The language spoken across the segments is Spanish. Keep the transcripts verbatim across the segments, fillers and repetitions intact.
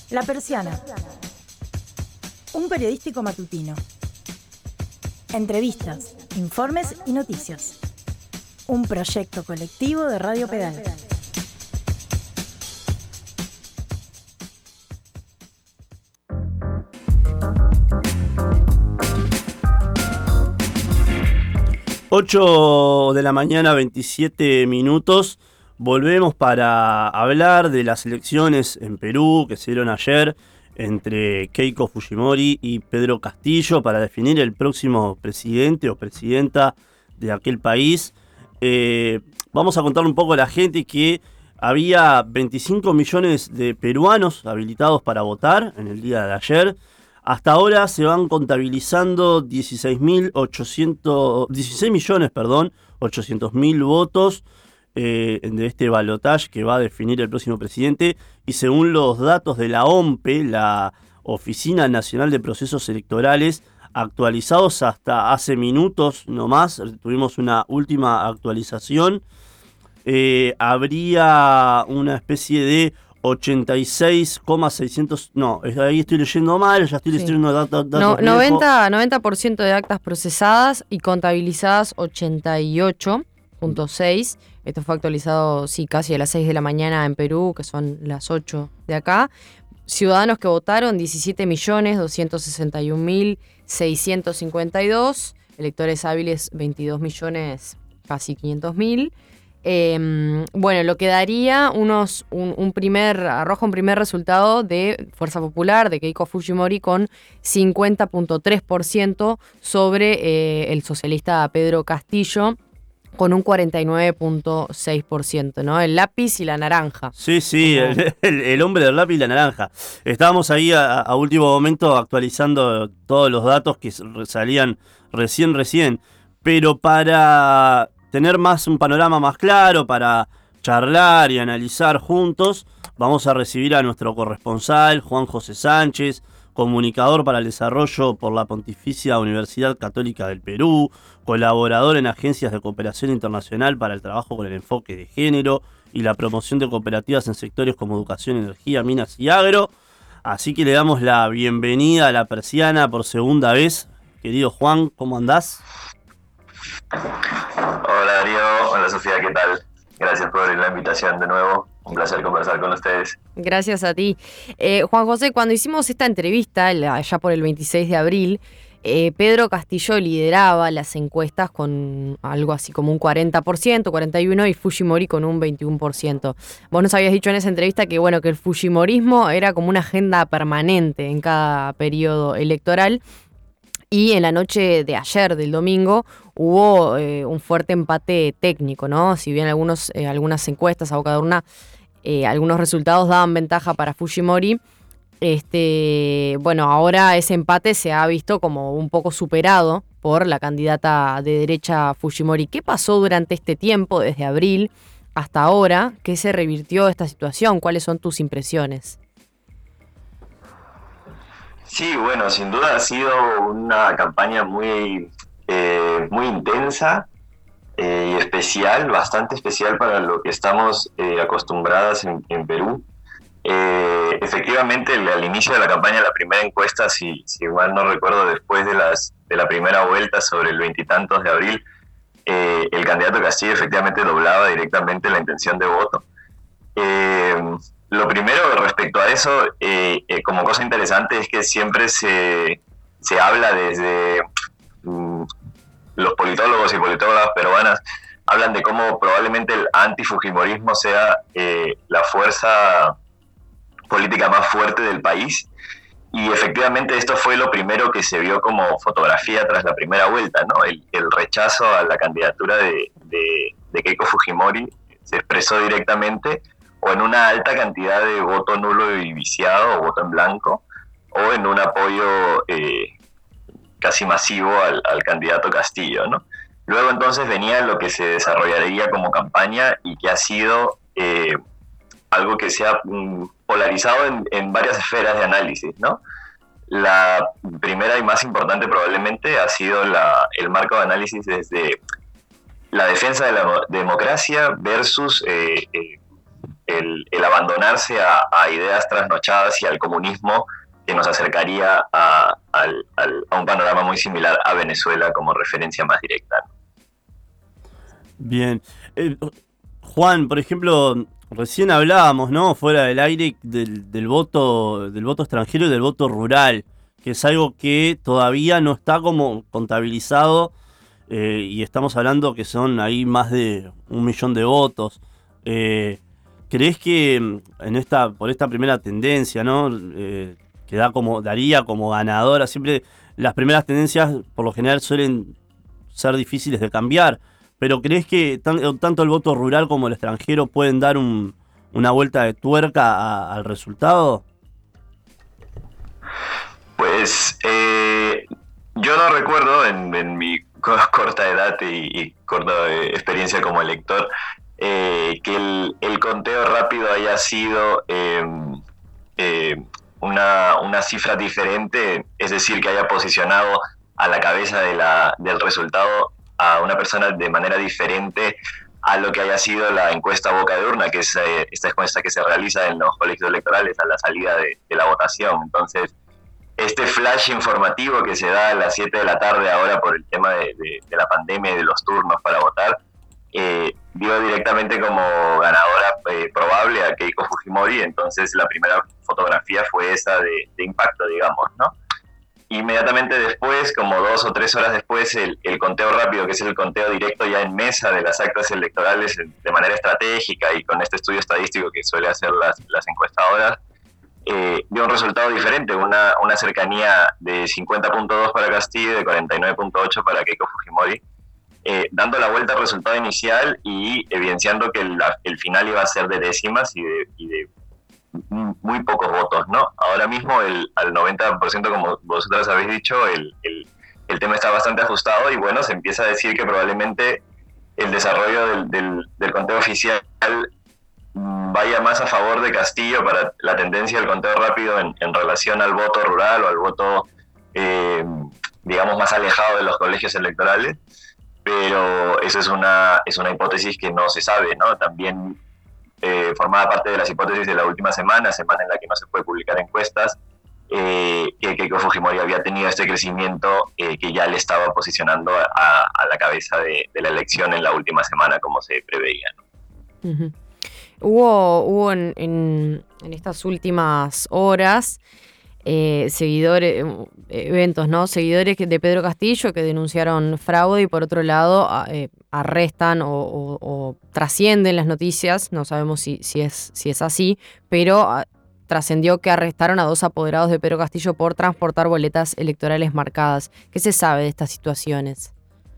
La Persiana. Un periodístico matutino. Entrevistas, informes y noticias. Un proyecto colectivo de Radio Pedal. ocho de la mañana, veintisiete minutos. Volvemos para hablar de las elecciones en Perú que se dieron ayer entre Keiko Fujimori y Pedro Castillo para definir el próximo presidente o presidenta de aquel país. Eh, vamos a contar un poco a la gente que había veinticinco millones de peruanos habilitados para votar en el día de ayer. Hasta ahora se van contabilizando dieciséis mil ochocientos, dieciséis millones, perdón, ochocientos mil votos eh, de este balotaje que va a definir el próximo presidente. Y según los datos de la O M P E, la Oficina Nacional de Procesos Electorales, actualizados hasta hace minutos nomás, tuvimos una última actualización, eh, habría una especie de ochenta y seis mil seiscientos... No, ahí estoy leyendo mal, ya estoy Sí. leyendo datos datos No, viejos. noventa, noventa por ciento de actas procesadas y contabilizadas ochenta y ocho punto seis. Esto fue actualizado, sí, casi a las seis de la mañana en Perú, que son las ocho de acá. Ciudadanos que votaron, diecisiete millones doscientos sesenta y un mil seiscientos cincuenta y dos. Electores hábiles, veintidós millones, casi quinientos mil. Eh, bueno, lo que daría unos, un, un primer, arroja un primer resultado de Fuerza Popular, de Keiko Fujimori, con cincuenta punto tres por ciento sobre eh, el socialista Pedro Castillo, con un cuarenta y nueve punto seis por ciento, ¿no? El lápiz y la naranja. Sí, sí, Como... el, el, el hombre del lápiz y la naranja. Estábamos ahí a, a último momento actualizando todos los datos que salían recién, recién, pero para tener más un panorama más claro, para charlar y analizar juntos, vamos a recibir a nuestro corresponsal, Juan José Sánchez, comunicador para el desarrollo por la Pontificia Universidad Católica del Perú, colaborador en agencias de cooperación internacional para el trabajo con el enfoque de género y la promoción de cooperativas en sectores como educación, energía, minas y agro. Así que le damos la bienvenida a La Persiana por segunda vez. Querido Juan, ¿cómo andás? Hola Darío, hola Sofía, ¿qué tal? Gracias por la invitación de nuevo, un placer conversar con ustedes. Gracias a ti. Eh, Juan José, cuando hicimos esta entrevista, allá por el veintiséis de abril, eh, Pedro Castillo lideraba las encuestas con algo así como un cuarenta por ciento, cuarenta y uno por ciento, y Fujimori con un veintiuno por ciento. Vos nos habías dicho en esa entrevista que, bueno, que el fujimorismo era como una agenda permanente en cada periodo electoral. Y en la noche de ayer, del domingo, hubo eh, un fuerte empate técnico, ¿no? Si bien algunos, eh, algunas encuestas a boca de urna, eh, algunos resultados daban ventaja para Fujimori, este, bueno, ahora ese empate se ha visto como un poco superado por la candidata de derecha Fujimori. ¿Qué pasó durante este tiempo, desde abril hasta ahora? ¿Qué se revirtió esta situación? ¿Cuáles son tus impresiones? Sí, bueno, sin duda ha sido una campaña muy, eh, muy intensa eh, y especial, bastante especial para lo que estamos eh, acostumbradas en, en Perú. Eh, efectivamente, el, al inicio de la campaña, la primera encuesta, si, si mal no recuerdo, después de, las, de la primera vuelta sobre el veintitantos de abril, eh, el candidato Castillo efectivamente doblaba directamente la intención de voto. Eh, Lo primero respecto a eso, eh, eh, como cosa interesante, es que siempre se, se habla desde mm, los politólogos y politólogas peruanas, hablan de cómo probablemente el antifujimorismo sea eh, la fuerza política más fuerte del país. Y efectivamente esto fue lo primero que se vio como fotografía tras la primera vuelta, ¿no? El, el rechazo a la candidatura de, de, de Keiko Fujimori se expresó directamente o en una alta cantidad de voto nulo y viciado o voto en blanco, o en un apoyo eh, casi masivo al, al candidato Castillo, ¿no? Luego entonces venía lo que se desarrollaría como campaña y que ha sido eh, algo que se ha mm, polarizado en, en varias esferas de análisis, ¿no? La primera y más importante probablemente ha sido la, el marco de análisis desde la defensa de la democracia versus eh, eh, el, el abandonarse a, a ideas trasnochadas y al comunismo que nos acercaría a, al, al, a un panorama muy similar a Venezuela como referencia más directa. Bien. Eh, Juan, por ejemplo, recién hablábamos, ¿no?, fuera del aire, del, del voto, del voto extranjero y del voto rural, que es algo que todavía no está como contabilizado, eh, y estamos hablando que son ahí más de un millón de votos. Eh, ¿Crees que en esta, por esta primera tendencia, ¿no?, eh, que da como, daría como ganadora? Siempre las primeras tendencias por lo general suelen ser difíciles de cambiar, pero ¿crees que tan, tanto el voto rural como el extranjero pueden dar un, una vuelta de tuerca a, al resultado? Pues eh, yo no recuerdo en, en mi corta edad y, y corta experiencia como elector eh, que el, el conteo rápido haya sido eh, eh, una, una cifra diferente, es decir, que haya posicionado a la cabeza de la, del resultado a una persona de manera diferente a lo que haya sido la encuesta boca de urna, que es eh, esta encuesta que se realiza en los colegios electorales a la salida de, de la votación. Entonces, este flash informativo que se da a las siete de la tarde ahora por el tema de, de, de la pandemia y de los turnos para votar, eh, dio directamente como ganadora eh, probable a Keiko Fujimori. Entonces la primera fotografía fue esa de, de impacto, digamos, ¿no? Inmediatamente después, como dos o tres horas después, el, el conteo rápido, que es el conteo directo ya en mesa de las actas electorales de manera estratégica y con este estudio estadístico que suele hacer las, las encuestadoras, eh, dio un resultado diferente, una, una cercanía de cincuenta punto dos para Castillo y de cuarenta y nueve punto ocho para Keiko Fujimori, eh, dando la vuelta al resultado inicial y evidenciando que el, el final iba a ser de décimas y de, y de muy pocos votos, ¿no? Ahora mismo el, al noventa por ciento, como vosotras habéis dicho, el, el, el tema está bastante ajustado y bueno, se empieza a decir que probablemente el desarrollo del, del, del conteo oficial vaya más a favor de Castillo para la tendencia del conteo rápido en, en relación al voto rural o al voto, eh, digamos, más alejado de los colegios electorales, pero eso es una, es una hipótesis que no se sabe, ¿no? También Eh, formaba parte de las hipótesis de la última semana, semana en la que no se puede publicar encuestas, eh, que Keiko Fujimori había tenido este crecimiento eh, que ya le estaba posicionando a, a la cabeza de, de la elección en la última semana, como se preveía, ¿no? Uh-huh. Hubo, hubo en, en, en estas últimas horas eh, seguidores, eventos, ¿no? Seguidores de Pedro Castillo que denunciaron fraude y por otro lado eh, arrestan o, o, o trascienden las noticias, no sabemos si, si, es, si es así, pero uh, trascendió que arrestaron a dos apoderados de Pedro Castillo por transportar boletas electorales marcadas. ¿Qué se sabe de estas situaciones?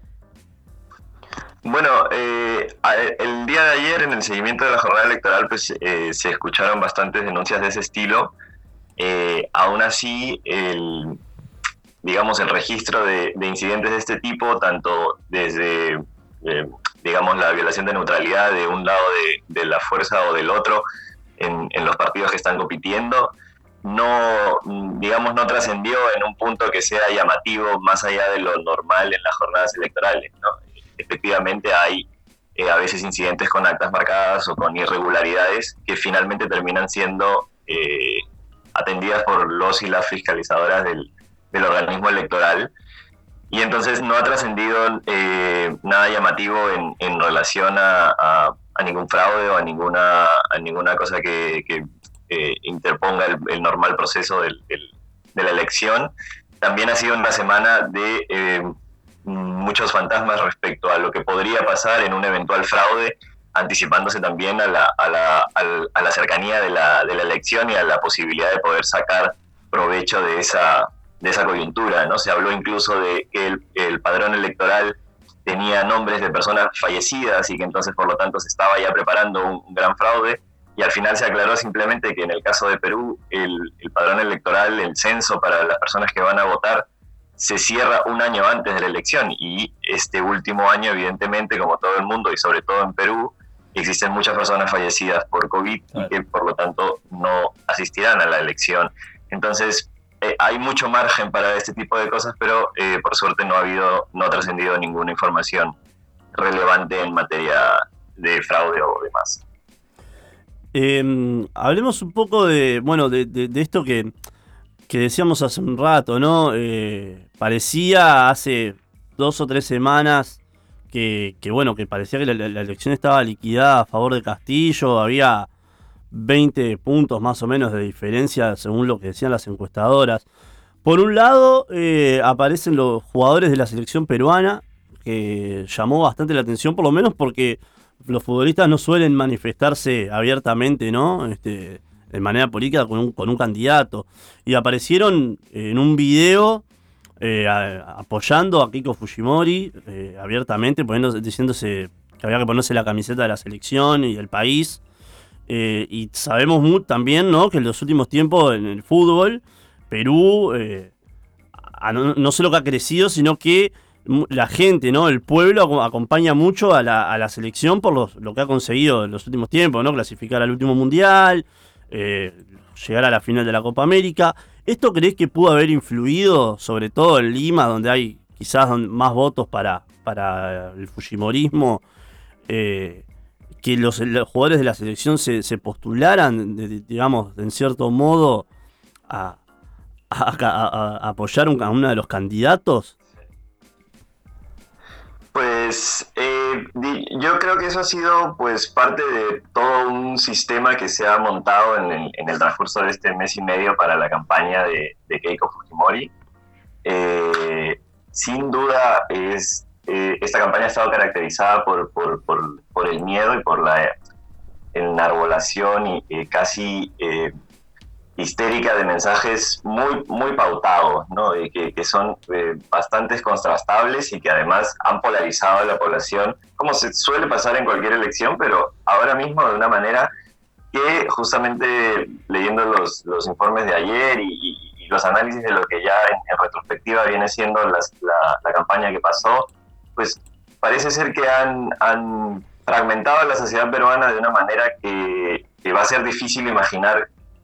Bueno, eh, el día de ayer en el seguimiento de la jornada electoral pues eh, se escucharon bastantes denuncias de ese estilo. Eh, aún así, el, digamos, el registro de, de incidentes de este tipo, tanto desde, eh, digamos, la violación de neutralidad de un lado de, de la fuerza o del otro en, en los partidos que están compitiendo, no, digamos, no trascendió en un punto que sea llamativo más allá de lo normal en las jornadas electorales, ¿no? Efectivamente hay eh, a veces incidentes con actas marcadas o con irregularidades que finalmente terminan siendo eh, atendidas por los y las fiscalizadoras del, del organismo electoral, y entonces no ha trascendido eh, nada llamativo en, en relación a, a, a ningún fraude o a ninguna, a ninguna cosa que, que eh, interponga el, el normal proceso del, del, de la elección. También ha sido una semana de eh, muchos fantasmas respecto a lo que podría pasar en un eventual fraude, anticipándose también a la, a la, a la cercanía de la, de la elección y a la posibilidad de poder sacar provecho de esa, de esa coyuntura, ¿no? Se habló incluso de que el, el padrón electoral tenía nombres de personas fallecidas y que entonces por lo tanto se estaba ya preparando un, un gran fraude, y al final se aclaró simplemente que en el caso de Perú el, el padrón electoral, el censo para las personas que van a votar, se cierra un año antes de la elección, y este último año evidentemente, como todo el mundo y sobre todo en Perú, existen muchas personas fallecidas por COVID y que por lo tanto no asistirán a la elección. Entonces eh, hay mucho margen para este tipo de cosas, pero eh, por suerte no ha habido, no ha trascendido ninguna información relevante en materia de fraude o demás. Eh, hablemos un poco de, bueno, de, de, de esto que, que decíamos hace un rato, ¿no? Eh, parecía hace dos o tres semanas que, que bueno, que parecía que la, la elección estaba liquidada a favor de Castillo, había veinte puntos más o menos de diferencia según lo que decían las encuestadoras. Por un lado, eh, aparecen los jugadores de la selección peruana, que llamó bastante la atención, por lo menos porque los futbolistas no suelen manifestarse abiertamente, ¿no? Este, de manera política con un, con un candidato. Y aparecieron en un video eh, a, apoyando a Keiko Fujimori eh, abiertamente, poniendo, diciéndose que había que ponerse la camiseta de la selección y del país. Eh, y sabemos muy, también, ¿no?, que en los últimos tiempos en el fútbol, Perú eh, a, no, no solo que ha crecido, sino que la gente, ¿no?, el pueblo acompaña mucho a la, a la selección por los, lo que ha conseguido en los últimos tiempos, ¿no? Clasificar al último mundial, eh, llegar a la final de la Copa América. ¿Esto crees que pudo haber influido, sobre todo en Lima, donde hay quizás más votos para, para el fujimorismo, eh, que los, los jugadores de la selección se, se postularan, de, digamos, en cierto modo, a, a, a, a apoyar a uno de los candidatos? Pues eh, yo creo que eso ha sido pues parte de todo un sistema que se ha montado en el, en el transcurso de este mes y medio para la campaña de, de Keiko Fujimori. Eh, sin duda es eh, esta campaña ha estado caracterizada por, por, por, por el miedo y por la enarbolación y eh, casi eh, histérica de mensajes muy, muy pautados, ¿no? Y que, que son eh, bastante contrastables y que además han polarizado a la población, como se suele pasar en cualquier elección, pero ahora mismo de una manera que justamente leyendo los, los informes de ayer y, y, y los análisis de lo que ya en, en retrospectiva viene siendo las, la, la campaña que pasó, pues parece ser que han, han fragmentado a la sociedad peruana de una manera que, que va a ser difícil imaginar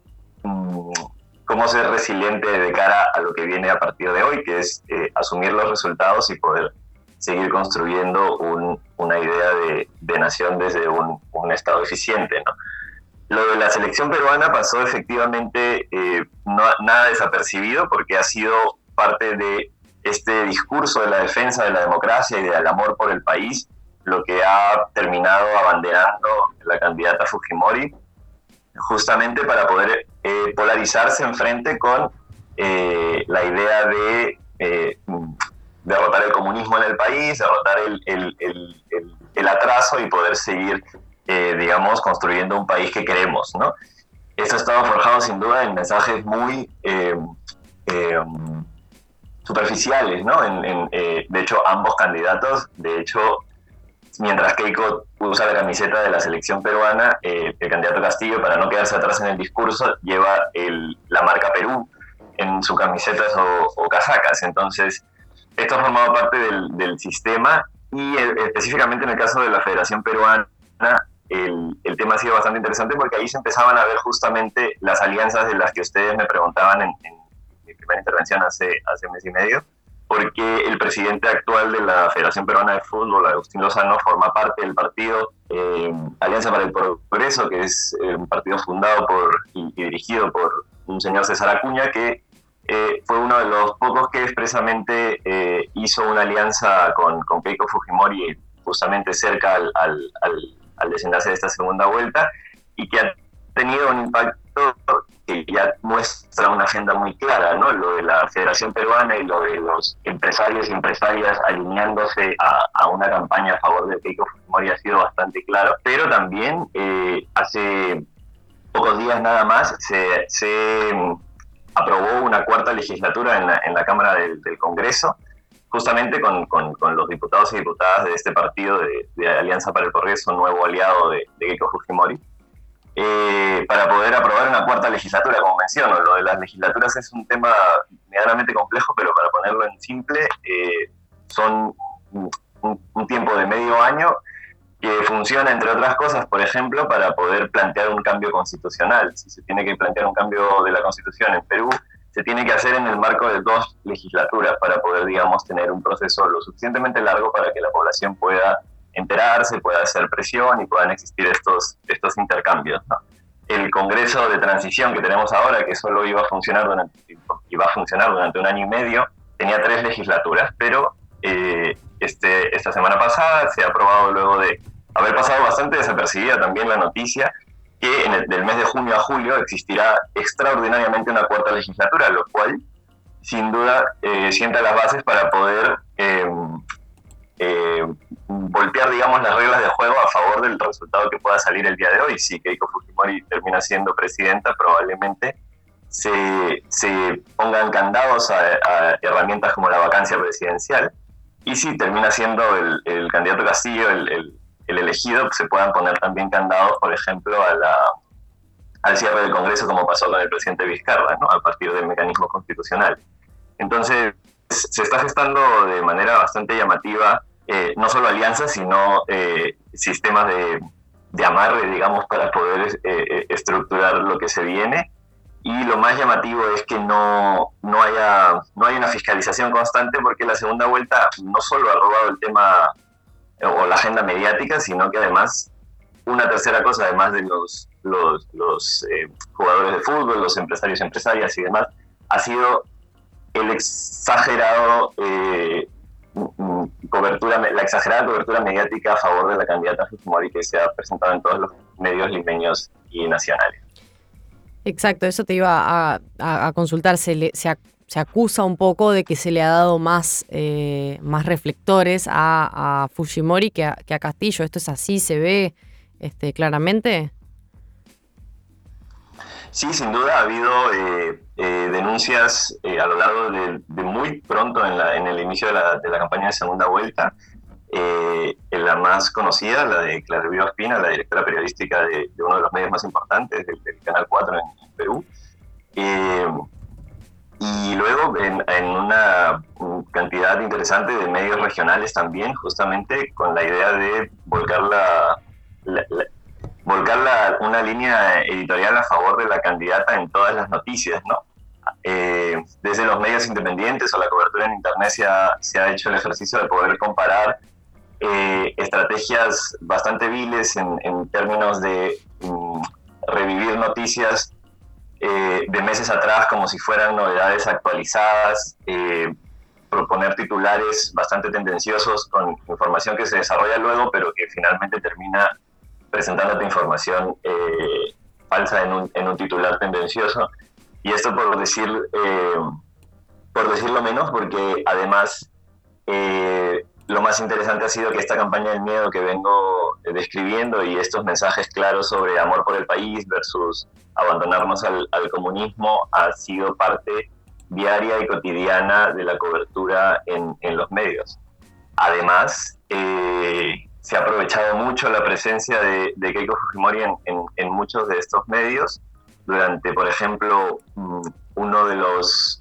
cómo ser resiliente de cara a lo que viene a partir de hoy, que es eh, asumir los resultados y poder seguir construyendo un, una idea de, de nación desde un, un Estado eficiente, ¿no? Lo de la selección peruana pasó efectivamente eh, no, nada desapercibido, porque ha sido parte de este discurso de la defensa de la democracia y del amor por el país, lo que ha terminado abanderando la candidata Fujimori, justamente para poder eh, polarizarse enfrente con eh, la idea de eh, derrotar el comunismo en el país, derrotar el, el, el, el, el atraso y poder seguir, eh, digamos, construyendo un país que queremos, ¿no? Esto ha estado forjado sin duda en mensajes muy eh, eh, superficiales, ¿no? En, en, eh, de hecho, ambos candidatos, de hecho, mientras Keiko usa la camiseta de la selección peruana, eh, el candidato Castillo, para no quedarse atrás en el discurso, lleva el, la marca Perú en sus camisetas o, o casacas. Entonces, esto ha formado parte del, del sistema y el, específicamente en el caso de la Federación Peruana, el, el tema ha sido bastante interesante porque ahí se empezaban a ver justamente las alianzas de las que ustedes me preguntaban en, en mi primera intervención hace, hace un mes y medio, porque el presidente actual de la Federación Peruana de Fútbol, Agustín Lozano, forma parte del partido eh, Alianza para el Progreso, que es eh, un partido fundado por y, y dirigido por un señor César Acuña, que eh, fue uno de los pocos que expresamente eh, hizo una alianza con, con Keiko Fujimori justamente cerca al, al, al, al desenlace de esta segunda vuelta, y que ha tenido un impacto que ya muestra una agenda muy clara, ¿no? Lo de la Federación Peruana y lo de los empresarios y empresarias alineándose a, a una campaña a favor de Keiko Fujimori ha sido bastante claro, pero también eh, hace pocos días nada más se, se aprobó una cuarta legislatura en la, en la Cámara del, del Congreso, justamente con, con, con los diputados y diputadas de este partido de, de Alianza para el Progreso, nuevo aliado de, de Keiko Fujimori, Eh, para poder aprobar una cuarta legislatura, como menciono. Lo de las legislaturas es un tema medianamente complejo, pero para ponerlo en simple, eh, son un, un tiempo de medio año que funciona, entre otras cosas, por ejemplo, para poder plantear un cambio constitucional. Si se tiene que plantear un cambio de la Constitución en Perú, se tiene que hacer en el marco de dos legislaturas para poder, digamos, tener un proceso lo suficientemente largo para que la población pueda enterarse, pueda hacer presión y puedan existir estos, estos intercambios, ¿no? el Congreso de Transición que tenemos ahora, que solo iba a funcionar durante, iba a funcionar durante un año y medio, tenía tres legislaturas, pero eh, este, esta semana pasada se ha aprobado, luego de haber pasado bastante desapercibida también la noticia, que en el, del mes de junio a julio existirá extraordinariamente una cuarta legislatura, lo cual sin duda eh, sienta las bases para poder eh, eh, voltear, digamos, las reglas de juego a favor del resultado que pueda salir el día de hoy. Si Keiko Fujimori termina siendo presidenta, probablemente se, se pongan candados a, a herramientas como la vacancia presidencial, y si termina siendo el, el candidato Castillo el, el, el elegido, se puedan poner también candados, por ejemplo, a la, al cierre del Congreso, como pasó con el presidente Vizcarra, ¿no?, a partir del mecanismo constitucional. Entonces, se está gestando de manera bastante llamativa eh, no solo alianzas, sino eh, sistemas de, de amarre, digamos, para poder eh, estructurar lo que se viene. Y lo más llamativo es que no, no, haya, no hay una fiscalización constante, porque la segunda vuelta no solo ha robado el tema o la agenda mediática, sino que además, una tercera cosa, además de los, los, los eh, jugadores de fútbol, los empresarios y empresarias y demás, ha sido el exagerado eh, cobertura, la exagerada cobertura mediática a favor de la candidata Fujimori, que se ha presentado en todos los medios limeños y nacionales. Exacto, eso te iba a, a, a consultar. Se, le, se, ac, se acusa un poco de que se le ha dado más, eh, más reflectores a, a Fujimori que a, que a Castillo. ¿Esto es así? ¿Se ve este, claramente? Sí, sin duda ha habido eh, eh, denuncias eh, a lo largo de, de muy pronto en, la, en el inicio de la, de la campaña de segunda vuelta. Eh, la más conocida, la de Clara Elvira Ospina, la directora periodística de, de uno de los medios más importantes, del, del Canal cuatro en, en Perú. Eh, y luego en, en una cantidad interesante de medios regionales también, justamente con la idea de volcar, la, la, la, volcar la, una línea editorial a favor de la candidata en todas las noticias, ¿no? Eh, desde los medios independientes o la cobertura en internet se ha, se ha hecho el ejercicio de poder comparar Eh, estrategias bastante viles en, en términos de um, revivir noticias eh, de meses atrás como si fueran novedades actualizadas, eh, proponer titulares bastante tendenciosos con información que se desarrolla luego, pero que finalmente termina presentándote información eh, falsa en un, en un titular tendencioso. Y esto por decir, eh, por decirlo menos, porque además eh, lo más interesante ha sido que esta campaña del miedo que vengo describiendo y estos mensajes claros sobre amor por el país versus abandonarnos al, al comunismo ha sido parte diaria y cotidiana de la cobertura en, en los medios. Además, eh, se ha aprovechado mucho la presencia de, de Keiko Fujimori en, en, en muchos de estos medios durante, por ejemplo, uno de los...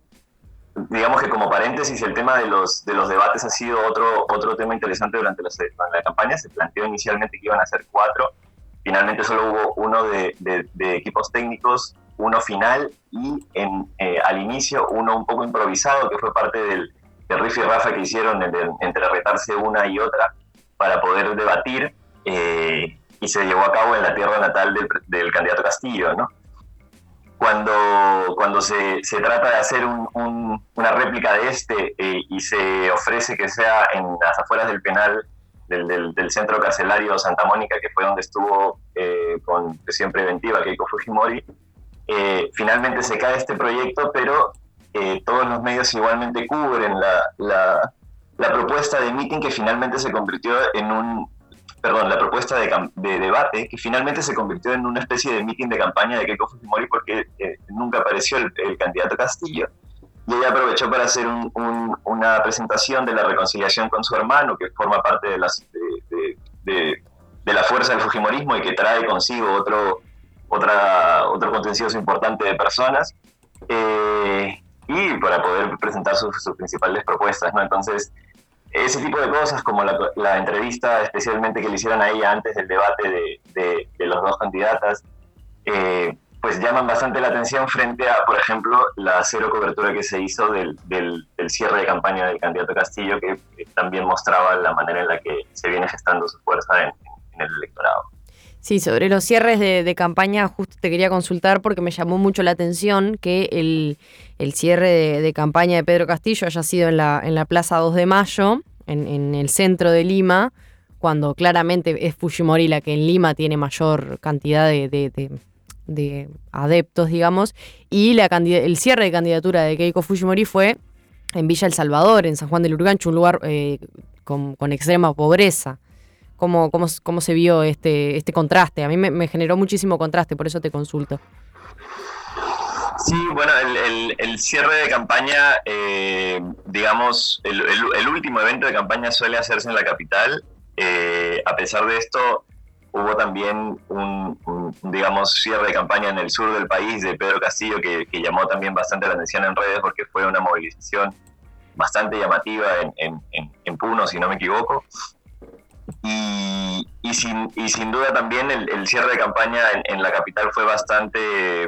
Digamos que como paréntesis, el tema de los, de los debates ha sido otro, otro tema interesante durante la, la campaña. Se planteó inicialmente que iban a ser cuatro, finalmente solo hubo uno de, de, de equipos técnicos, uno final y en, eh, al inicio uno un poco improvisado, que fue parte del, del riff y rafa que hicieron entre, entre retarse una y otra para poder debatir, eh, y se llevó a cabo en la tierra natal del, del candidato Castillo, ¿no? Cuando, cuando se, se trata de hacer un, un, una réplica de este eh, y se ofrece que sea en las afueras del penal del, del, del centro carcelario Santa Mónica, que fue donde estuvo eh, con prisión preventiva Keiko Fujimori, eh, finalmente se cae este proyecto, pero eh, todos los medios igualmente cubren la, la, la propuesta de meeting que finalmente se convirtió en un... Perdón, la propuesta de, de debate, que finalmente se convirtió en una especie de meeting de campaña de Keiko Fujimori porque eh, nunca apareció el, el candidato Castillo. Y ella aprovechó para hacer un, un, una presentación de la reconciliación con su hermano, que forma parte de, las, de, de, de, de la fuerza del Fujimorismo y que trae consigo otro, otra, otro contencioso importante de personas, eh, y para poder presentar sus, sus principales propuestas, ¿no? Entonces, ese tipo de cosas, como la, la entrevista especialmente que le hicieron a ella antes del debate de, de, de los dos candidatas, eh, pues llaman bastante la atención frente a, por ejemplo, la cero cobertura que se hizo del, del, del cierre de campaña del candidato Castillo, que eh, también mostraba la manera en la que se viene gestando su fuerza en, en el electorado. Sí, sobre los cierres de, de campaña justo te quería consultar porque me llamó mucho la atención que el, el cierre de, de campaña de Pedro Castillo haya sido en la, en la Plaza dos de Mayo, en, en el centro de Lima, cuando claramente es Fujimori la que en Lima tiene mayor cantidad de, de, de, de adeptos, digamos, y la el cierre de candidatura de Keiko Fujimori fue en Villa El Salvador, en San Juan del Lurigancho, un lugar eh, con, con extrema pobreza. ¿Cómo, cómo, cómo se vio este, este contraste? A mí me, me generó muchísimo contraste, por eso te consulto. Sí, bueno, el, el, el cierre de campaña, eh, digamos, el, el, el último evento de campaña suele hacerse en la capital. Eh, a pesar de esto, hubo también un, un, digamos, cierre de campaña en el sur del país de Pedro Castillo que, que llamó también bastante la atención en redes porque fue una movilización bastante llamativa en, en, en, en Puno, si no me equivoco. Y, y, sin, y sin duda también el, el cierre de campaña en, en la capital fue bastante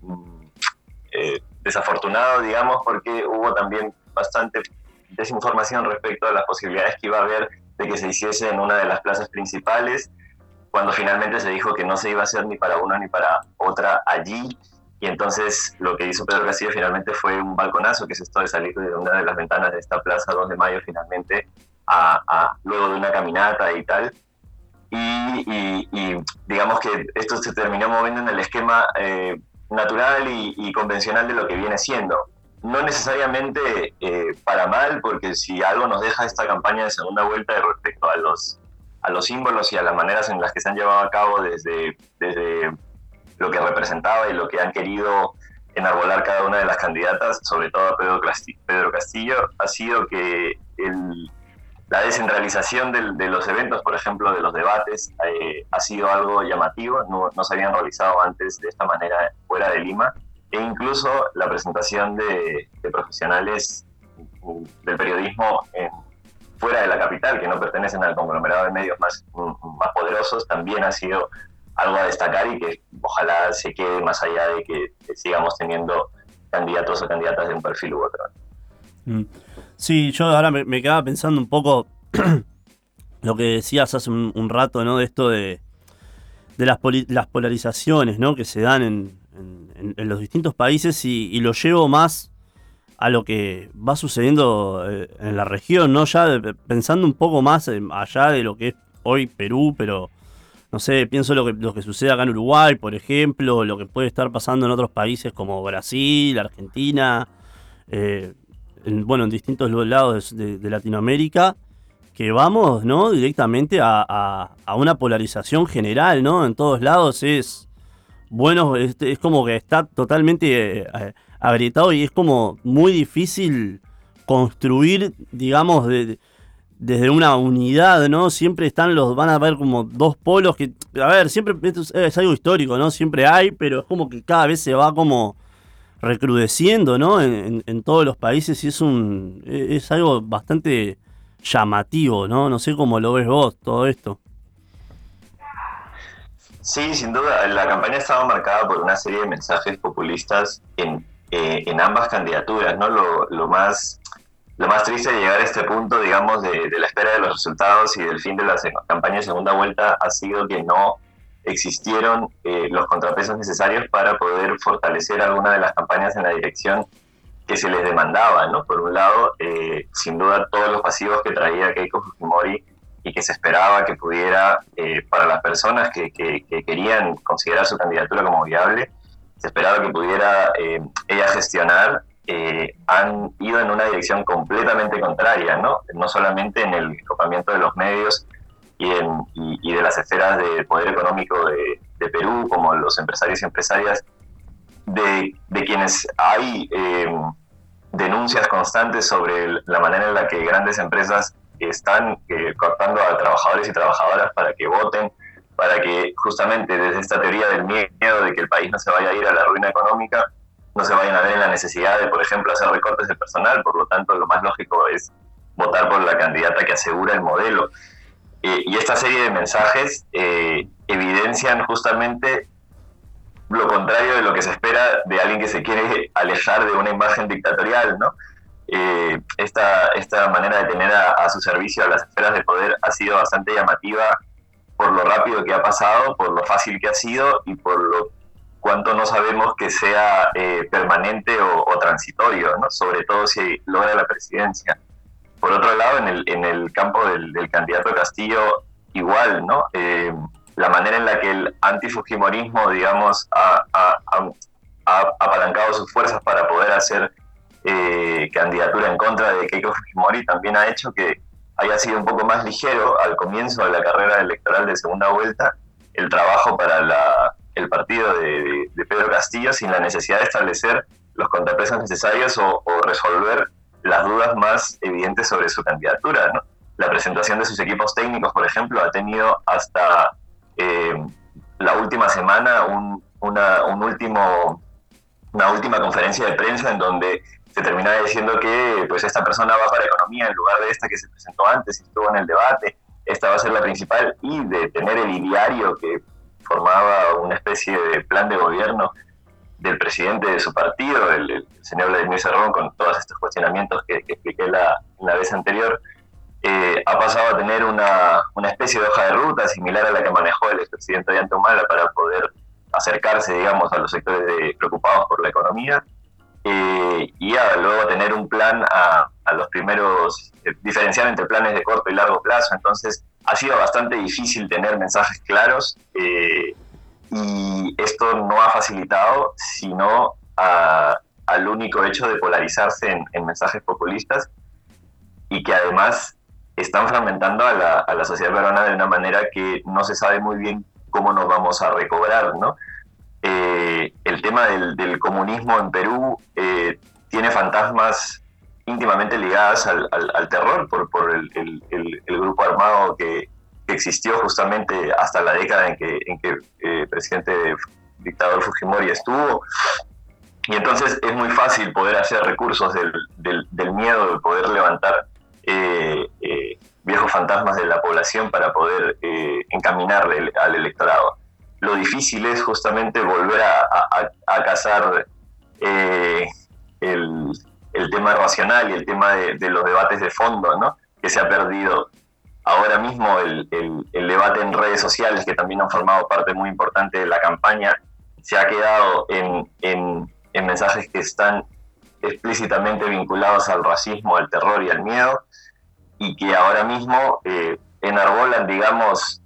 eh, desafortunado, digamos, porque hubo también bastante desinformación respecto a las posibilidades que iba a haber de que se hiciese en una de las plazas principales, cuando finalmente se dijo que no se iba a hacer ni para una ni para otra allí. Y entonces lo que hizo Pedro Castillo finalmente fue un balconazo, que es esto de salir de una de las ventanas de esta plaza dos de mayo finalmente, A, a, luego de una caminata y tal, y, y, y digamos que esto se terminó moviendo en el esquema eh, natural y, y convencional de lo que viene siendo. No necesariamente eh, para mal, porque si algo nos deja esta campaña de segunda vuelta respecto a los, a los símbolos y a las maneras en las que se han llevado a cabo desde, desde lo que representaba y lo que han querido enarbolar cada una de las candidatas, sobre todo Pedro, Pedro Castillo, ha sido que el La descentralización del, de los eventos, por ejemplo, de los debates, eh, ha sido algo llamativo, no, no se habían realizado antes de esta manera fuera de Lima, e incluso la presentación de, de profesionales del periodismo en, fuera de la capital, que no pertenecen al conglomerado de medios más, más poderosos, también ha sido algo a destacar y que ojalá se quede más allá de que, que sigamos teniendo candidatos o candidatas de un perfil u otro. Mm. Sí, yo ahora me, me quedaba pensando un poco lo que decías hace un, un rato, ¿no? De esto de, de las, poli, las polarizaciones, ¿no? Que se dan en, en, en los distintos países y, y lo llevo más a lo que va sucediendo en la región, ¿no? Ya de, pensando un poco más allá de lo que es hoy Perú, pero no sé, pienso lo que, lo que sucede acá en Uruguay, por ejemplo, lo que puede estar pasando en otros países como Brasil, Argentina, eh, En, bueno, en distintos lados de, de Latinoamérica, que vamos, ¿no? Directamente a, a, a una polarización general, ¿no? En todos lados es, bueno, es, es como que está totalmente eh, agrietado y es como muy difícil construir, digamos, de, desde una unidad, ¿no? Siempre están los, van a haber como dos polos que, a ver, siempre esto es, es algo histórico, ¿no? Siempre hay, pero es como que cada vez se va como recrudeciendo, ¿no? En, en, en todos los países y es un es algo bastante llamativo, ¿no? No sé cómo lo ves vos, todo esto. Sí, sin duda. La campaña estaba marcada por una serie de mensajes populistas en, eh, en ambas candidaturas, ¿no? Lo, lo más lo más triste de llegar a este punto, digamos, de, de la espera de los resultados y del fin de la campaña de segunda vuelta ha sido que no existieron eh, los contrapesos necesarios para poder fortalecer alguna de las campañas en la dirección que se les demandaba, ¿no? Por un lado, eh, sin duda, todos los pasivos que traía Keiko Fujimori y que se esperaba que pudiera, eh, para las personas que, que, que querían considerar su candidatura como viable, se esperaba que pudiera eh, ella gestionar, eh, han ido en una dirección completamente contraria, ¿no? No solamente en el copamiento de los medios y, en, y, y de las esferas de poder económico de, de Perú, como los empresarios y empresarias, de, de quienes hay eh, denuncias constantes sobre la manera en la que grandes empresas están eh, cortando a trabajadores y trabajadoras para que voten, para que justamente desde esta teoría del miedo de que el país no se vaya a ir a la ruina económica, no se vayan a ver en la necesidad de, por ejemplo, hacer recortes de personal. Por lo tanto, lo más lógico es votar por la candidata que asegura el modelo. Eh, y esta serie de mensajes eh, evidencian justamente lo contrario de lo que se espera de alguien que se quiere alejar de una imagen dictatorial, ¿no? Eh, esta, esta manera de tener a, a su servicio a las esferas de poder ha sido bastante llamativa por lo rápido que ha pasado, por lo fácil que ha sido y por lo cuánto no sabemos que sea eh, permanente o, o transitorio, ¿no? Sobre todo si logra la presidencia. Por otro lado, en el, en el campo del, del candidato Castillo, igual, ¿no? Eh, la manera en la que el antifujimorismo, digamos, ha, ha, ha, ha apalancado sus fuerzas para poder hacer eh, candidatura en contra de Keiko Fujimori también ha hecho que haya sido un poco más ligero al comienzo de la carrera electoral de segunda vuelta el trabajo para la, el partido de, de, de Pedro Castillo, sin la necesidad de establecer los contrapesos necesarios o, o resolver las dudas más evidentes sobre su candidatura, ¿no? La presentación de sus equipos técnicos, por ejemplo, ha tenido hasta eh, la última semana un, una, un último, una última conferencia de prensa en donde se terminaba diciendo que pues, esta persona va para economía en lugar de esta que se presentó antes y estuvo en el debate, esta va a ser la principal, y de tener el ideario que formaba una especie de plan de gobierno del presidente de su partido, el, el señor Vladimir Cerrón, con todos estos cuestionamientos que, que expliqué la, la vez anterior, eh, ha pasado a tener una, una especie de hoja de ruta similar a la que manejó el expresidente Ollanta Humala para poder acercarse, digamos, a los sectores de, preocupados por la economía, eh, y a luego tener un plan a, a los primeros, eh, diferenciar entre planes de corto y largo plazo. Entonces ha sido bastante difícil tener mensajes claros, eh, y esto no ha facilitado sino a, al único hecho de polarizarse en, en mensajes populistas, y que además están fragmentando a la, a la sociedad peruana de una manera que no se sabe muy bien cómo nos vamos a recobrar, ¿no? Eh, el tema del, del comunismo en Perú eh, tiene fantasmas íntimamente ligadas al, al, al terror por, por el, el, el, el grupo armado que, que existió justamente hasta la década en que el que, eh, presidente dictador Fujimori estuvo. Y entonces es muy fácil poder hacer recursos del, del, del miedo, de poder levantar eh, eh, viejos fantasmas de la población para poder eh, encaminarle al electorado. Lo difícil es justamente volver a, a, a cazar eh, el, el tema racional y el tema de, de los debates de fondo, ¿no? Que se ha perdido. Ahora mismo el, el, el debate en redes sociales, que también han formado parte muy importante de la campaña, se ha quedado en, en, en mensajes que están explícitamente vinculados al racismo, al terror y al miedo, y que ahora mismo eh, enarbolan, digamos,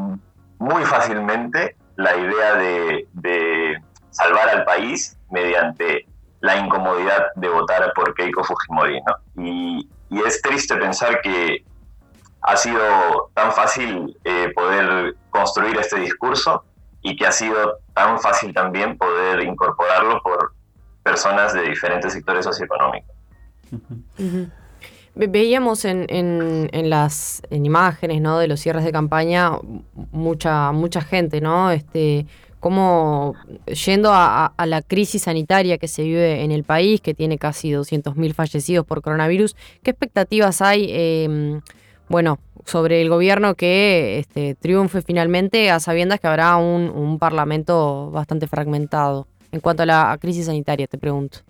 muy fácilmente la idea de, de salvar al país mediante la incomodidad de votar por Keiko Fujimori, ¿no? Y, y es triste pensar que ha sido tan fácil eh, poder construir este discurso, y que ha sido tan fácil también poder incorporarlo por personas de diferentes sectores socioeconómicos. Uh-huh. Veíamos en, en, en las en imágenes, ¿no?, de los cierres de campaña mucha mucha gente, ¿no? Este, como yendo a, a la crisis sanitaria que se vive en el país, que tiene casi doscientos mil fallecidos por coronavirus. ¿Qué expectativas hay, eh, bueno, sobre el gobierno que este, triunfe finalmente, a sabiendas que habrá un, un parlamento bastante fragmentado? En cuanto a la crisis sanitaria, te pregunto.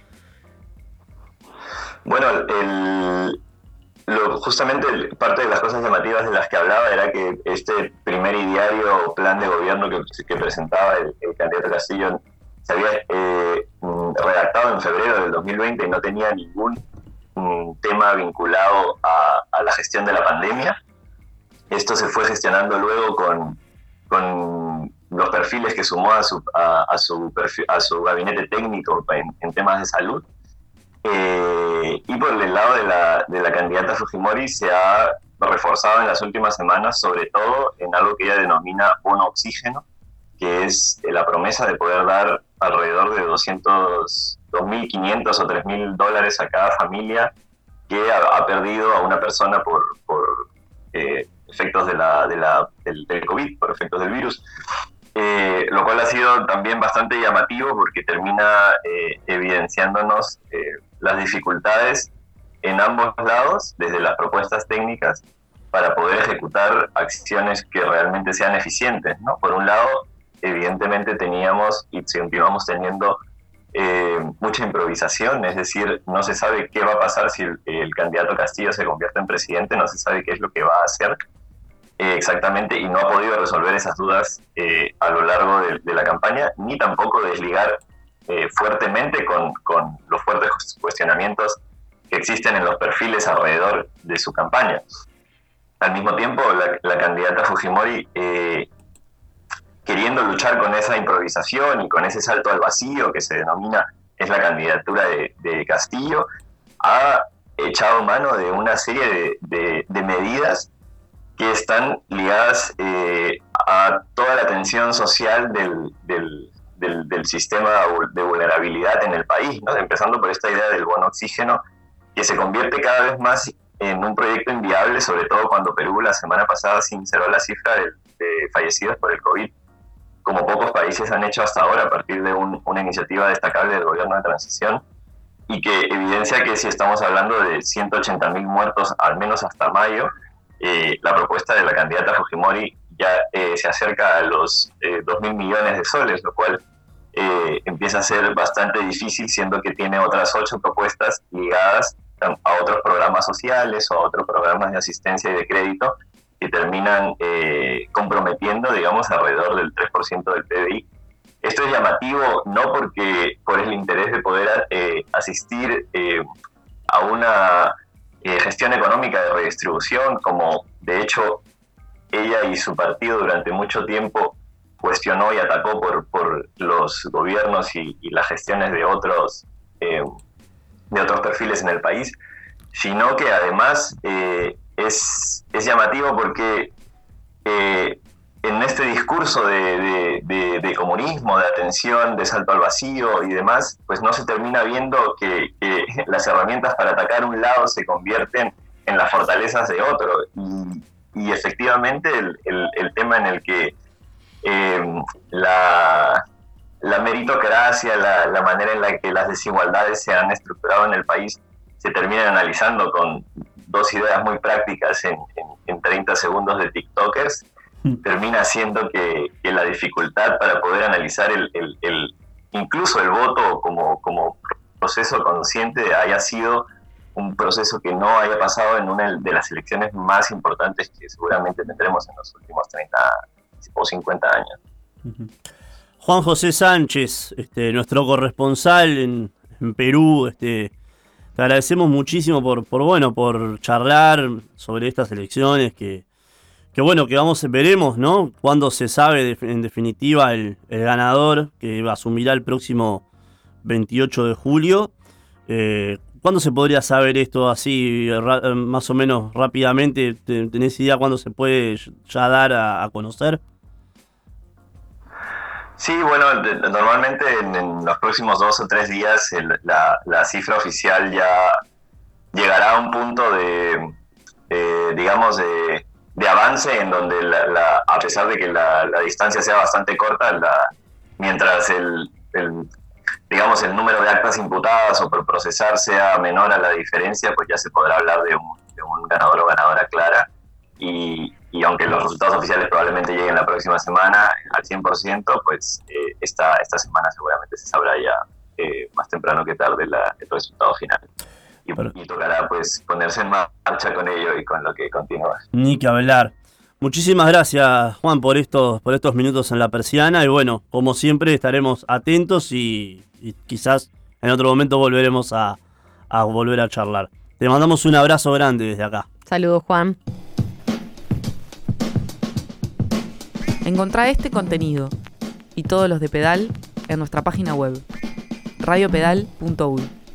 Bueno, el, lo, justamente parte de las cosas llamativas de las que hablaba era que este primer ideario o plan de gobierno que, que presentaba el, el candidato Castillo se había eh, redactado en febrero del dos mil veinte y no tenía ningún um, tema vinculado a, a la gestión de la pandemia. Esto se fue gestionando luego con, con los perfiles que sumó a su, a, a su, perfil, a su gabinete técnico en, en temas de salud. Eh, y por el lado de la, de la candidata Fujimori se ha reforzado en las últimas semanas, sobre todo en algo que ella denomina bono oxígeno, que es la promesa de poder dar alrededor de doscientos, dos mil quinientos o tres mil dólares a cada familia que ha, ha perdido a una persona por, por eh, efectos de la, de la, del, del COVID, por efectos del virus. Eh, lo cual ha sido también bastante llamativo porque termina eh, evidenciándonos eh, las dificultades en ambos lados, desde las propuestas técnicas, para poder ejecutar acciones que realmente sean eficientes, ¿no? Por un lado, evidentemente teníamos y continuamos teniendo eh, mucha improvisación, es decir, no se sabe qué va a pasar si el, el candidato Castillo se convierte en presidente, no se sabe qué es lo que va a hacer. eh, exactamente y no ha podido resolver esas dudas eh, a lo largo de, de la campaña, ni tampoco desligar eh, fuertemente con, con los fuertes cuestionamientos que existen en los perfiles alrededor de su campaña. Al mismo tiempo, la, la candidata Fujimori, eh, queriendo luchar con esa improvisación y con ese salto al vacío que se denomina es la candidatura de, de Castillo, ha echado mano de una serie de, de, de medidas que están ligadas eh, a toda la tensión social del, del, del, del sistema de vulnerabilidad en el país, ¿no? Empezando por esta idea del bono oxígeno, que se convierte cada vez más en un proyecto inviable, sobre todo cuando Perú la semana pasada sinceró la cifra de, de fallecidos por el COVID, como pocos países han hecho hasta ahora a partir de un, una iniciativa destacable del gobierno de transición, y que evidencia que si estamos hablando de ciento ochenta mil muertos al menos hasta mayo, eh, la propuesta de la candidata Fujimori ya eh, se acerca a los eh, dos mil millones de soles, lo cual eh, empieza a ser bastante difícil, siendo que tiene otras ocho propuestas ligadas a otros programas sociales o a otros programas de asistencia y de crédito que terminan eh, comprometiendo, digamos, alrededor del tres por ciento del P B I. Esto es llamativo no porque por el interés de poder eh, asistir eh, a una eh, gestión económica de redistribución, como de hecho ella y su partido durante mucho tiempo cuestionó y atacó por, por los gobiernos y, y las gestiones de otros eh, de otros perfiles en el país, sino que además eh, es, es llamativo porque eh, en este discurso de, de, de, de comunismo, de atención, de salto al vacío y demás, pues no se termina viendo que, que las herramientas para atacar un lado se convierten en las fortalezas de otro. Y, y efectivamente el, el, el tema en el que eh, la... la meritocracia, la, la manera en la que las desigualdades se han estructurado en el país, se terminan analizando con dos ideas muy prácticas en, en, en treinta segundos de TikTokers, termina haciendo que, que la dificultad para poder analizar el, el, el incluso el voto como, como proceso consciente haya sido un proceso que no haya pasado en una de las elecciones más importantes que seguramente tendremos en los últimos treinta o cincuenta años. Uh-huh. Juan José Sánchez, este, nuestro corresponsal en, en Perú, este, te agradecemos muchísimo por, por, bueno, por charlar sobre estas elecciones que, que bueno, que vamos, veremos, ¿no? Cuándo se sabe de, en definitiva el, el ganador que asumirá el próximo veintiocho de julio. Eh, ¿Cuándo se podría saber esto así, ra, más o menos rápidamente? ¿Tenés idea cuándo se puede ya dar a, a conocer? Sí, bueno, de, normalmente en, en los próximos dos o tres días el, la, la cifra oficial ya llegará a un punto de, eh, digamos, de, de avance en donde, la, la, a pesar de que la, la distancia sea bastante corta, la, mientras el, el, digamos, el número de actas imputadas o por procesar sea menor a la diferencia, pues ya se podrá hablar de un, de un ganador o ganadora clara. Y, y aunque los resultados oficiales probablemente lleguen la próxima semana al cien por ciento, pues eh, esta, esta semana seguramente se sabrá ya eh, más temprano que tarde la, el resultado final. Y, y tocará pues ponerse en marcha con ello y con lo que continúa. Ni que hablar. Muchísimas gracias, Juan, por estos, por estos minutos en La Persiana. Y bueno, como siempre estaremos atentos y, y quizás en otro momento volveremos a, a volver a charlar. Te mandamos un abrazo grande desde acá. Saludos, Juan. Encontrá este contenido y todos los de Pedal en nuestra página web radio pedal punto u y.